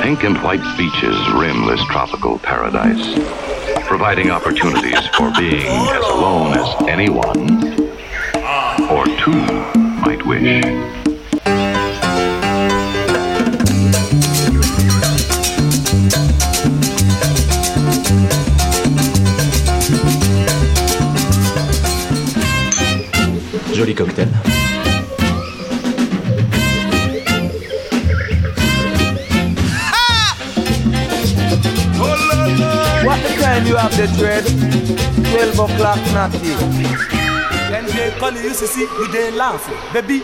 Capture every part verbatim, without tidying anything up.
pink and white beaches rim this tropical paradise, providing opportunities for being as alone as anyone or two might wish. Joli cocktail. What the time you have the dread? twelve o'clock natty. Then they call you, you see, you they laugh, baby.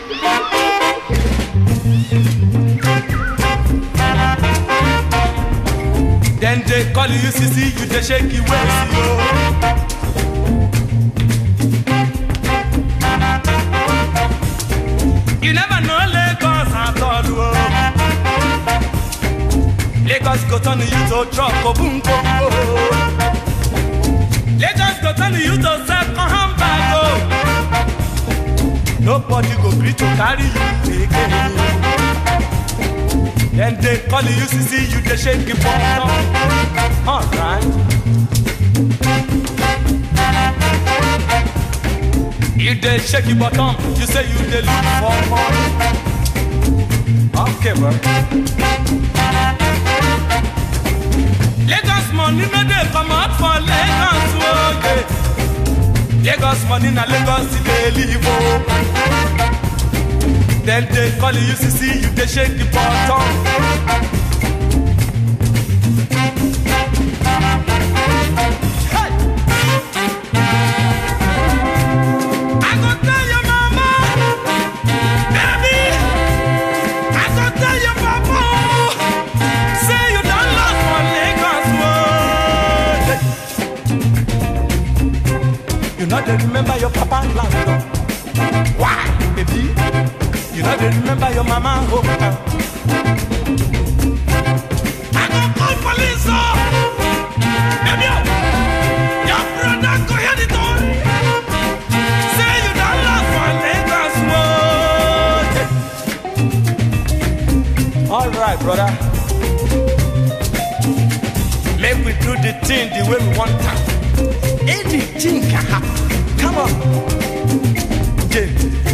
Then they call you, you see, you they shake your waist, yo. You never know Lagos at all, oh. Lagos go turn you to truck, oh, boom, boom, boom. Lagos go turn you to second hand bag, oh. Nobody go free to carry you again. Then they call you, you see, you they shake your bottom. Alright. You dey shake your bottom, you say you dey look for more. Okay, bro. Lagos money no dey come out for Lagos, oh yeah. Lagos money na Lagos dey live, oh. Then they call you, you see, you dey shake your bottom. You know they remember your papa land. Why, baby? You know they remember your mama hometown. I go call police, oh. Baby, oh. Your brother go hear the story. Say you done lost for Lagos, oh. All right, brother. Make we do the thing the way we want to. Anything can happen. Come on. Yeah.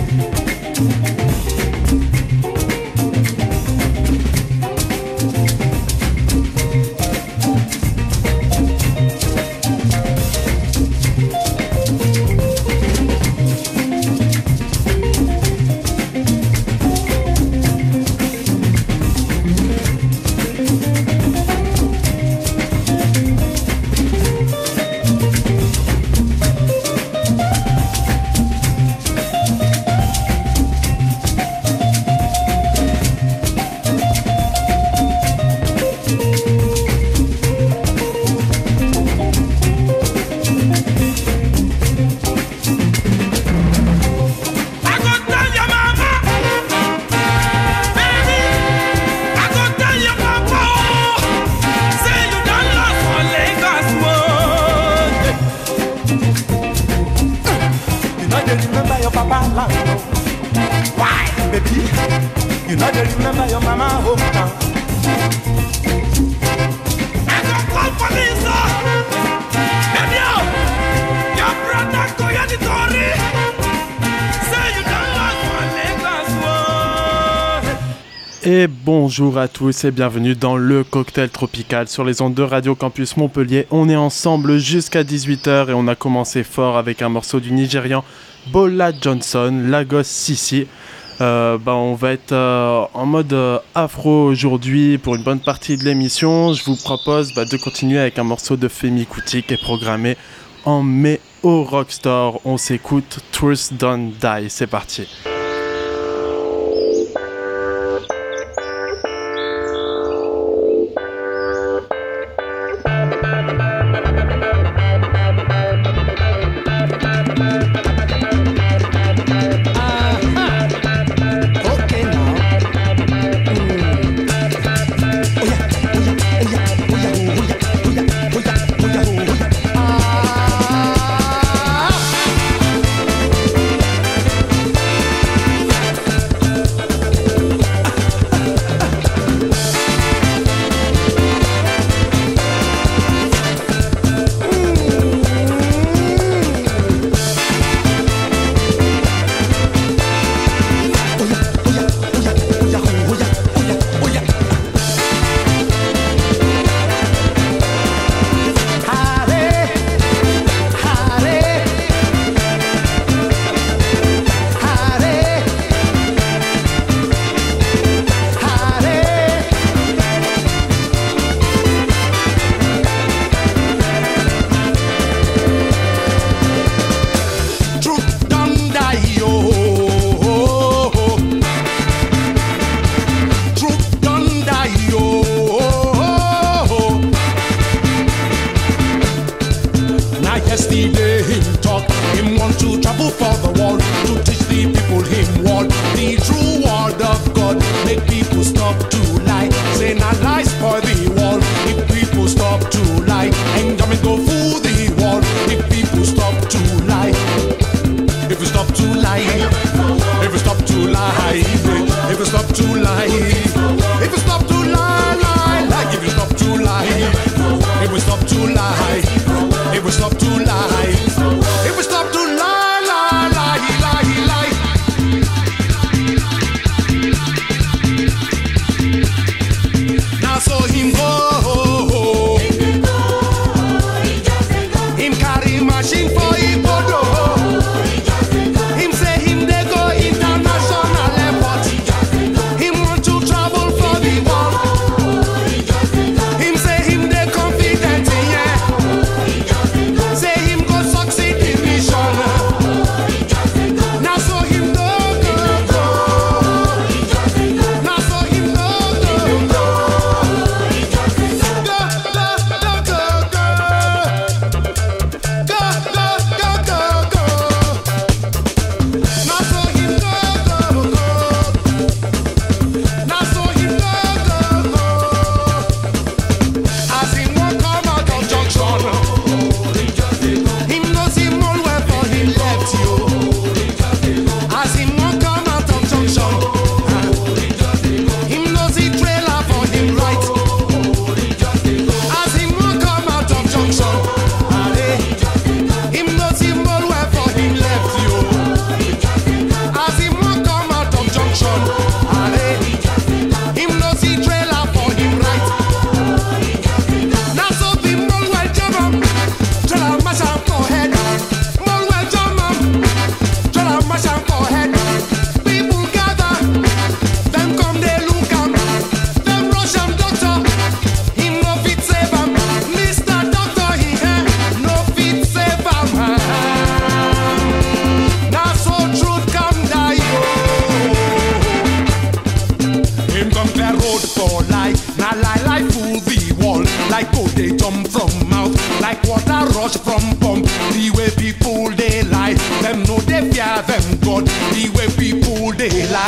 Et bonjour à tous et bienvenue dans le Cocktail Tropical sur les ondes de Radio Campus Montpellier. On est ensemble jusqu'à dix-huit heures et on a commencé fort avec un morceau du Nigérian Bola Johnson, Lagos Sisi. Euh, bah, on va être euh, en mode euh, afro aujourd'hui pour une bonne partie de l'émission. Je vous propose bah, de continuer avec un morceau de Femi Kuti qui est programmé en mai au Rockstore. On s'écoute Truth Don't Die, c'est parti. Ah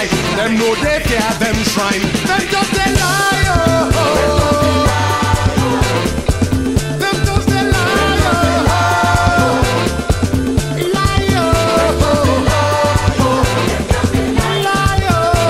lie. Them know they fear them shrine. Them just they lie. Oh, oh. Them just they lie. Oh, oh. Lie. Oh, oh. Lie.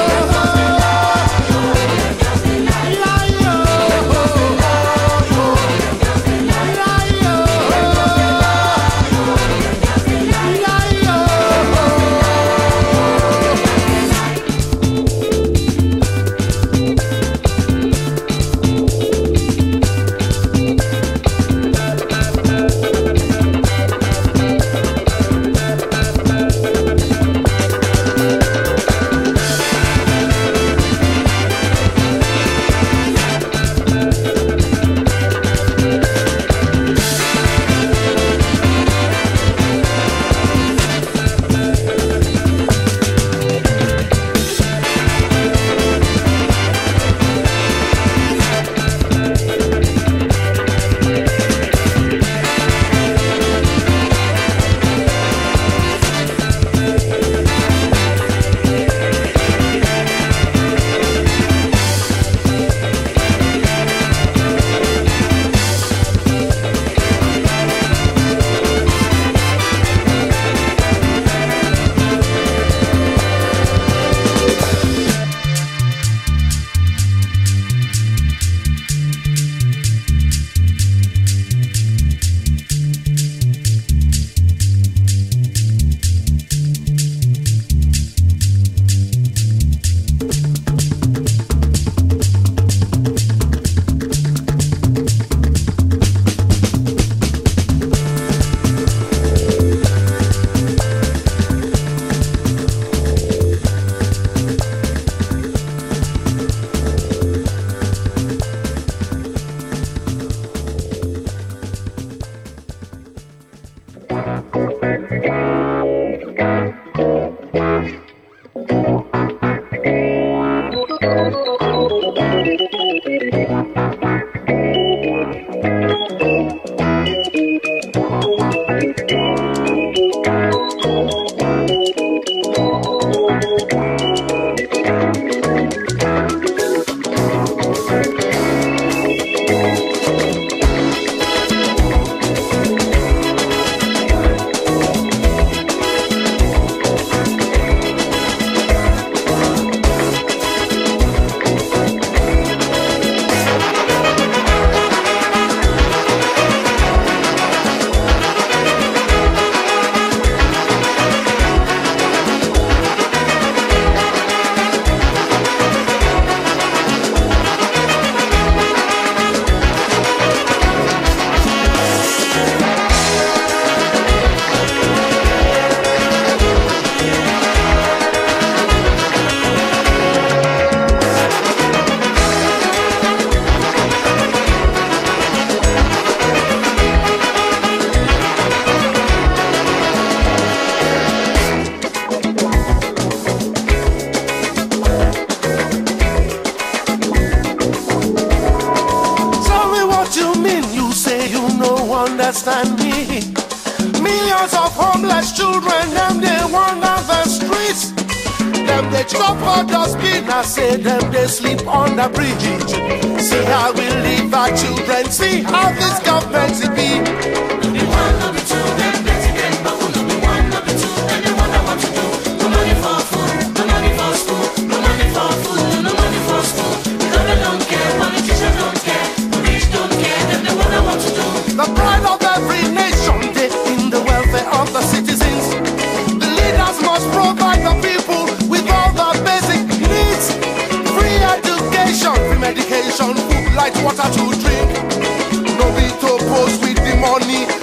understand me. Millions of homeless children, them they wander the streets. Them they chop for dustbin, I say them they sleep on the bridge. See how we leave our children, see how this government it be. The one of the two, them president, but we know the one of the two, and the one I want to do. No money for food, no money for school, no money for food, no money for school. Because they don't care, politicians don't care, police don't care, them the one I want to do. The pride of every nation, they in the welfare of the citizens. The leaders must provide the people with all the basic needs. Free education, free medication, food, light, water to drink. No be to pose with the money.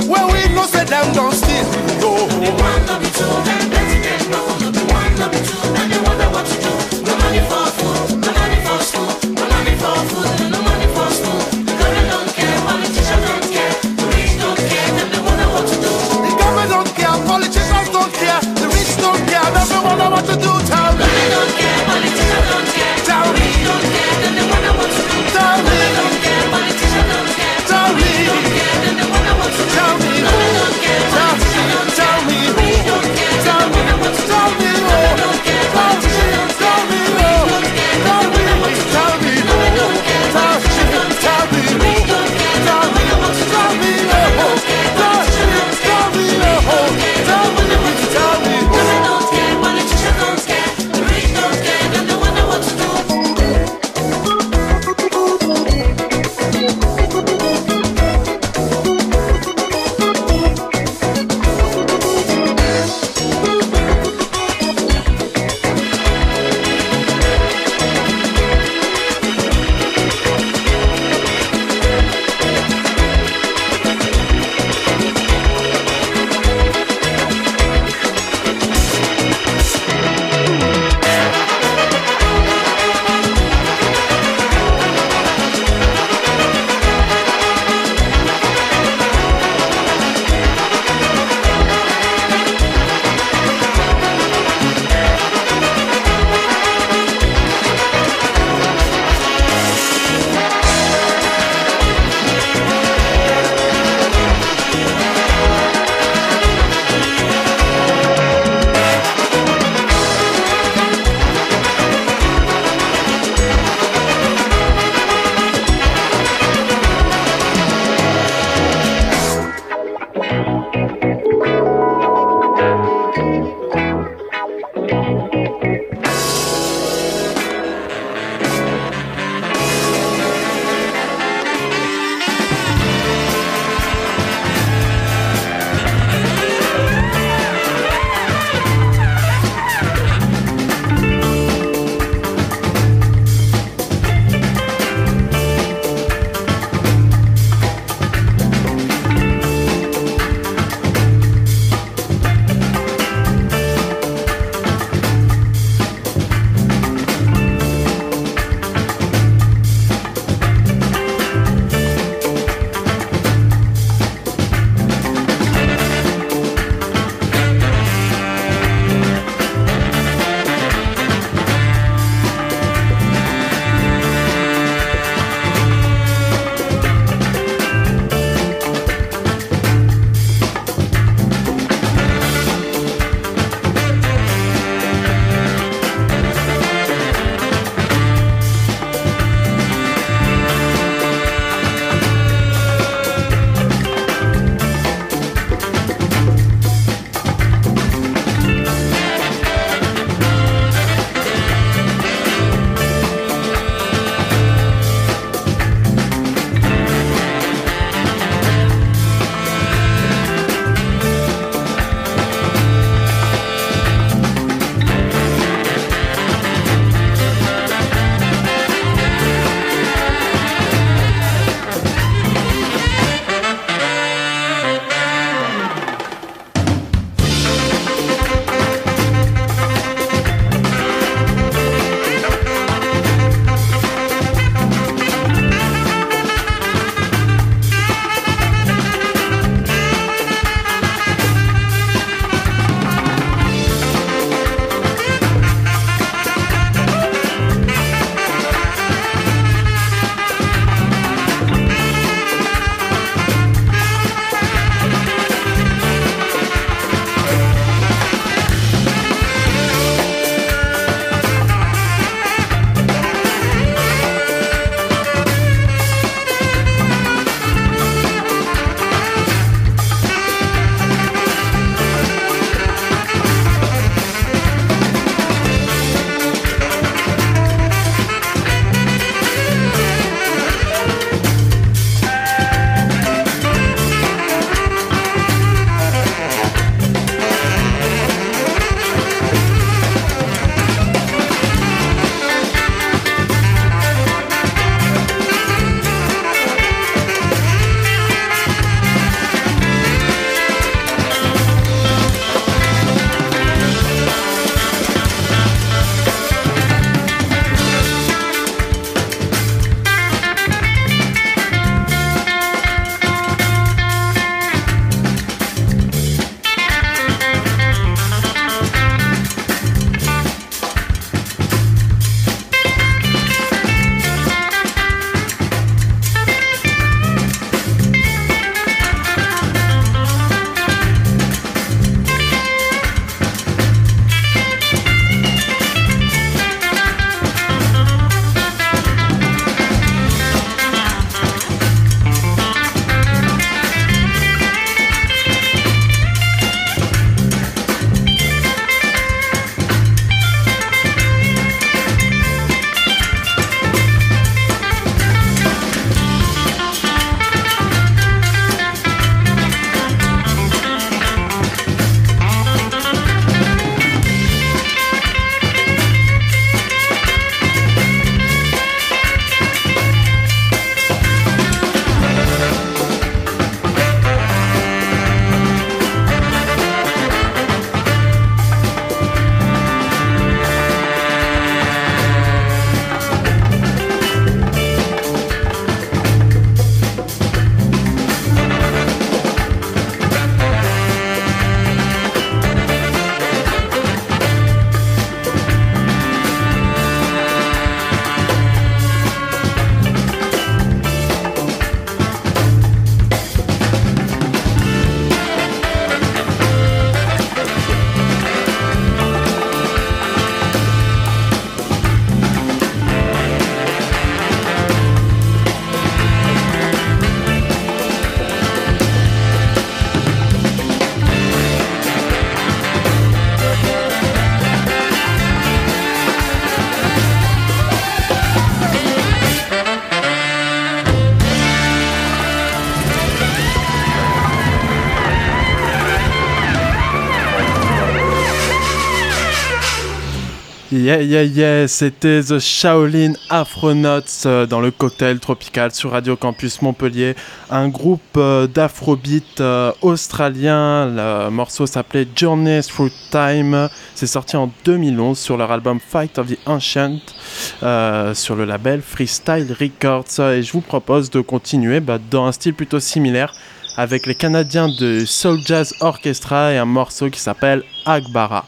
Yeah, yeah, yeah, c'était The Shaolin Afronauts euh, dans le cocktail tropical sur Radio Campus Montpellier, un groupe euh, d'afrobeat euh, australien. Le morceau s'appelait Journey Through Time. C'est sorti en deux mille onze sur leur album Fight of the Ancient euh, sur le label Freestyle Records. Et je vous propose de continuer bah, dans un style plutôt similaire avec les Canadiens de Soul Jazz Orchestra et un morceau qui s'appelle Agbara.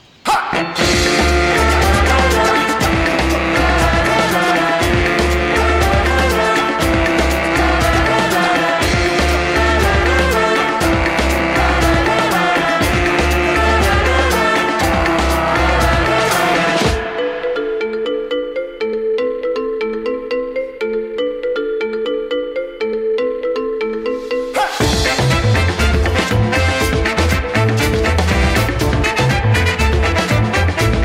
Hey!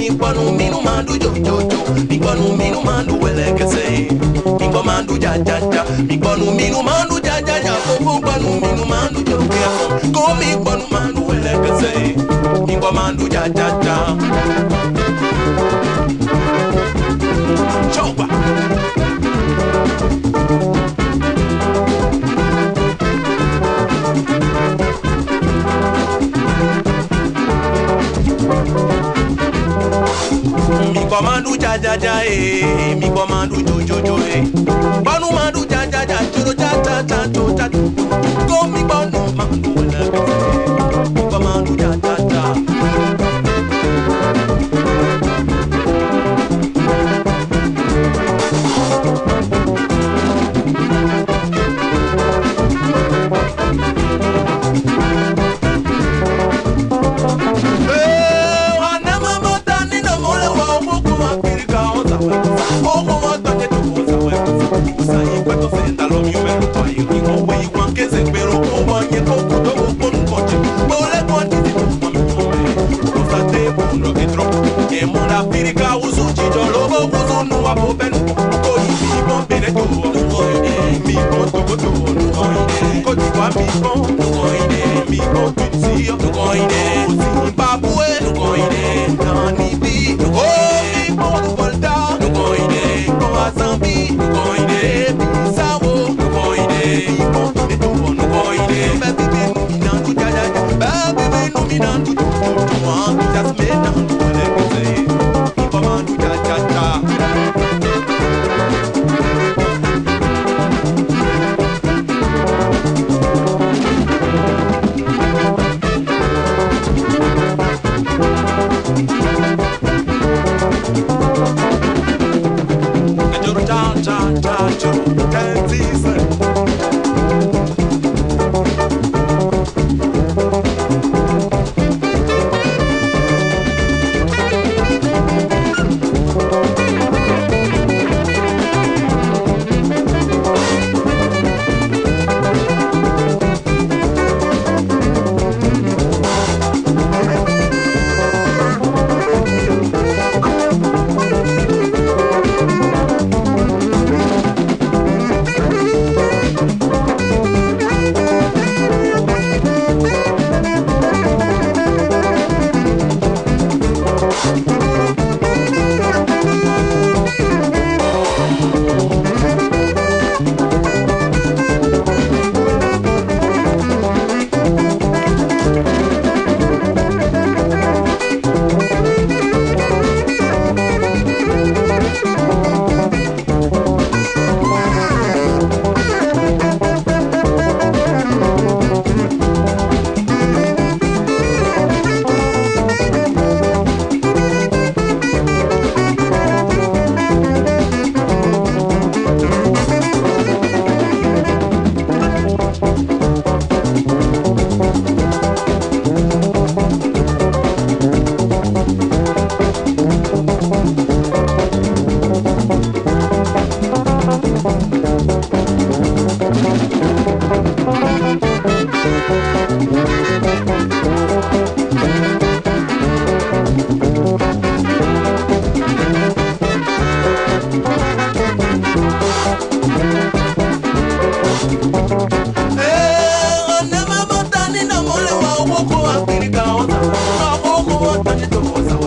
mi panu minu mandu jo jo jo. Mi panu minu mandu wele kese. Mi panu ja ja ja. Mi panu minu mandu ja ja ja. Fofo panu minu mandu jo kese. Ko mi panu mandu wele kese. Mi panu ja ja ja. Chopa. Mi commando ja ja ja eh, mi commando jo jo jo eh. Banu mandu ja ja ja, choro ja ja ja jo ja. Go mi banu mandu wala kese. Mi commando ja ja ja.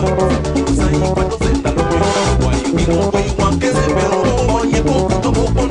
One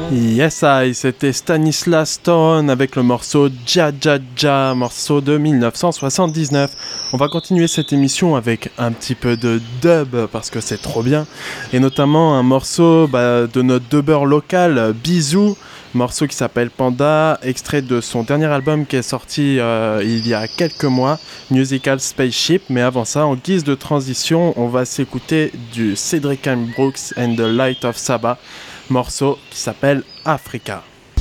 Yes, I, c'était Stanislas Stone avec le morceau Ja Ja Ja, morceau de dix-neuf cent soixante-dix-neuf. On va continuer cette émission avec un petit peu de dub parce que c'est trop bien. Et notamment un morceau bah, de notre dubber local, Bisou, morceau qui s'appelle Panda, extrait de son dernier album qui est sorti euh, il y a quelques mois, Musical Spaceship. Mais avant ça, en guise de transition, on va s'écouter du Cedric M. Brooks and the Light of Saba, morceau qui s'appelle Africa.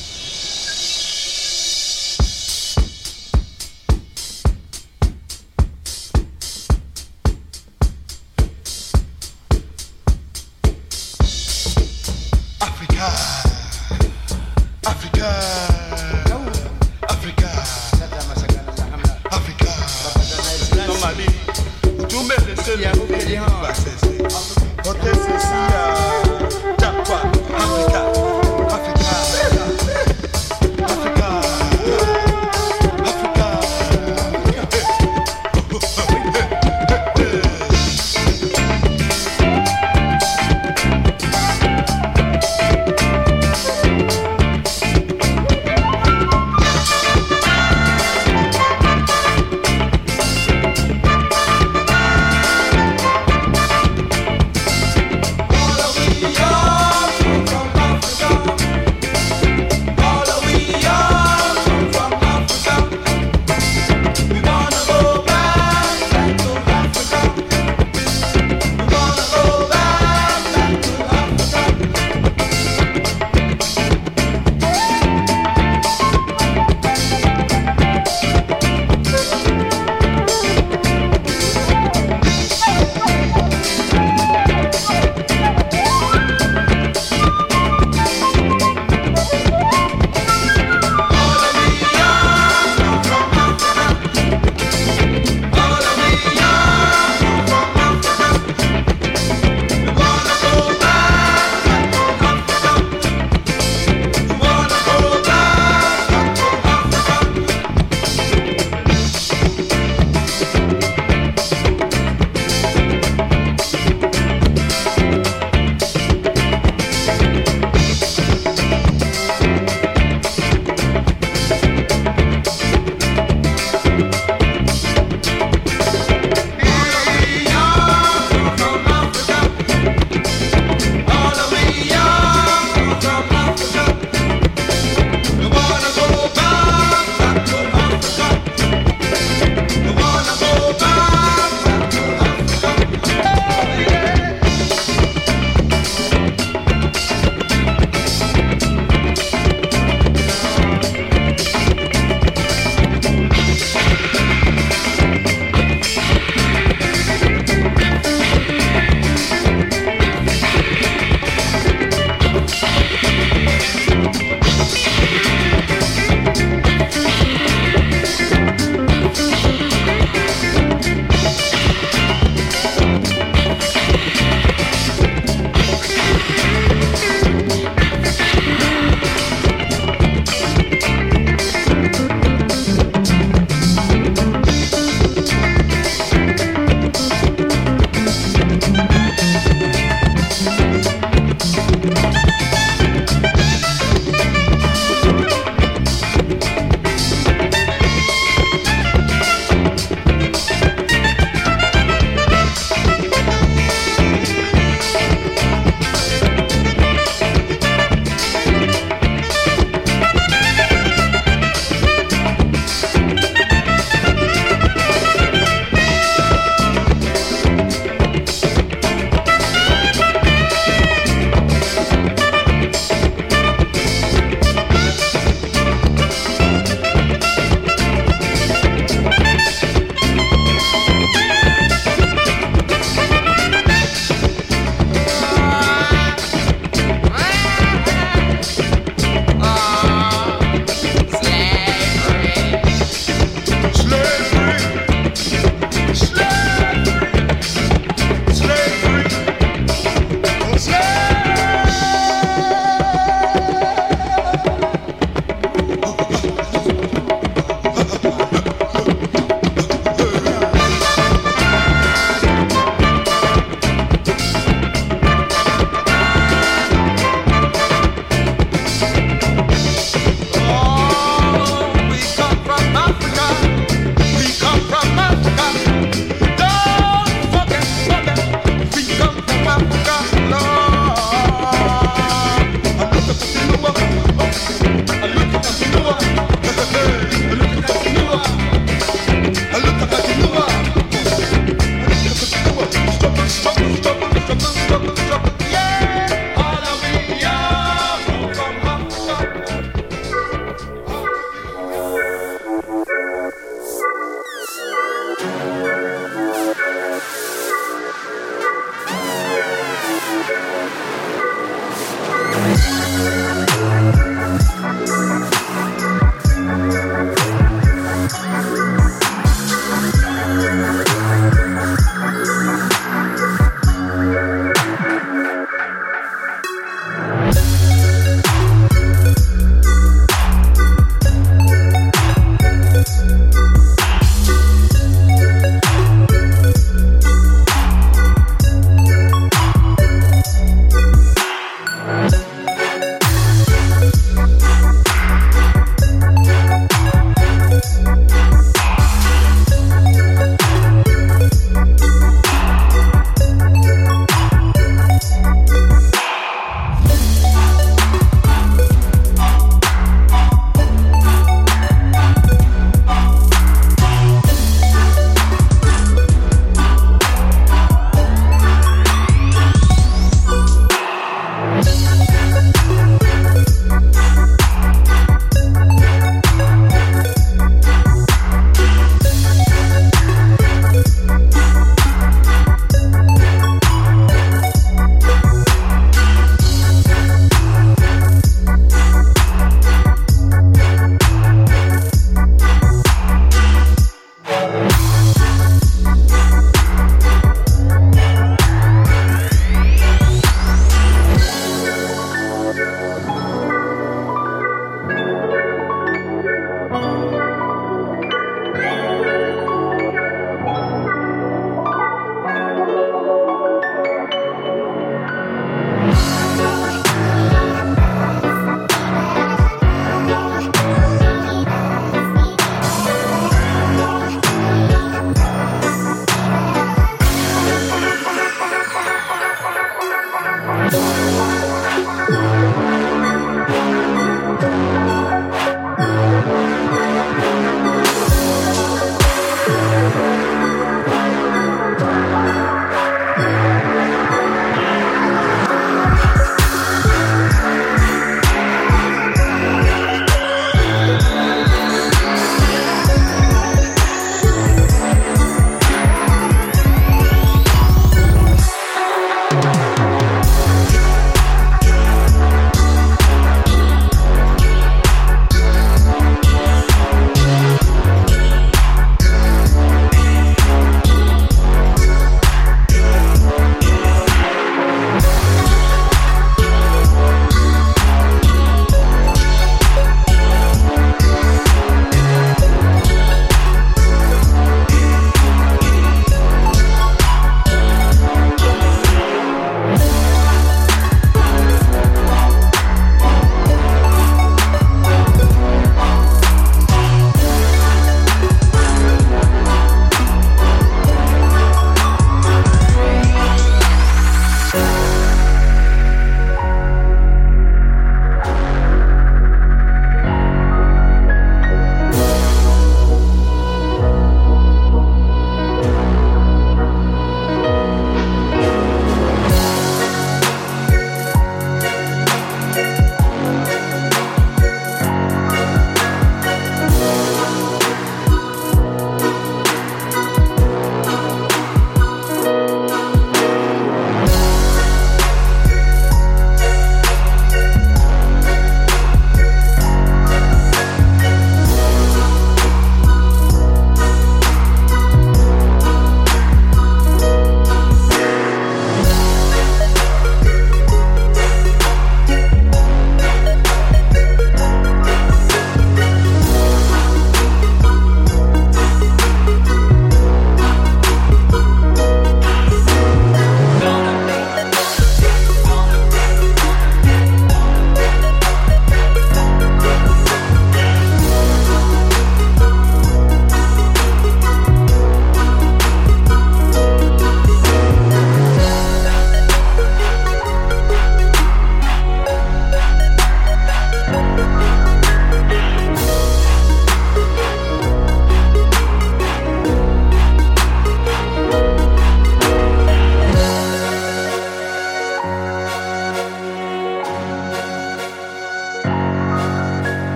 Africa, Africa, Africa, Africa. Normally, tu mets les seuls quand c'est ceci, Jackpot, Africa, Africa, Africa, Africa.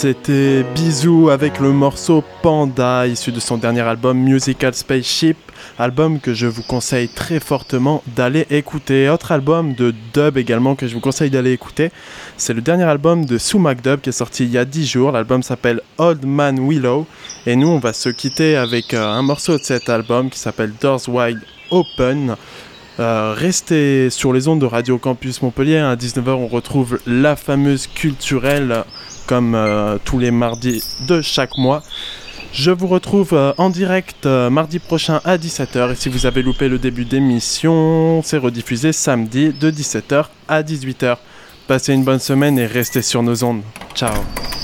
C'était Bisous avec le morceau Panda, issu de son dernier album Musical Spaceship, album que je vous conseille très fortement d'aller écouter. Autre album de dub également que je vous conseille d'aller écouter, c'est le dernier album de Sue McDub qui est sorti il y a dix jours. L'album s'appelle Old Man Willow et nous on va se quitter avec euh, un morceau de cet album qui s'appelle Doors Wide Open. Euh, restez sur les ondes de Radio Campus Montpellier. À dix-neuf heures, on retrouve la fameuse culturelle comme euh, tous les mardis de chaque mois. Je vous retrouve euh, en direct euh, mardi prochain à dix-sept heures. Et si vous avez loupé le début d'émission, c'est rediffusé samedi de dix-sept heures à dix-huit heures. Passez une bonne semaine et restez sur nos ondes. Ciao.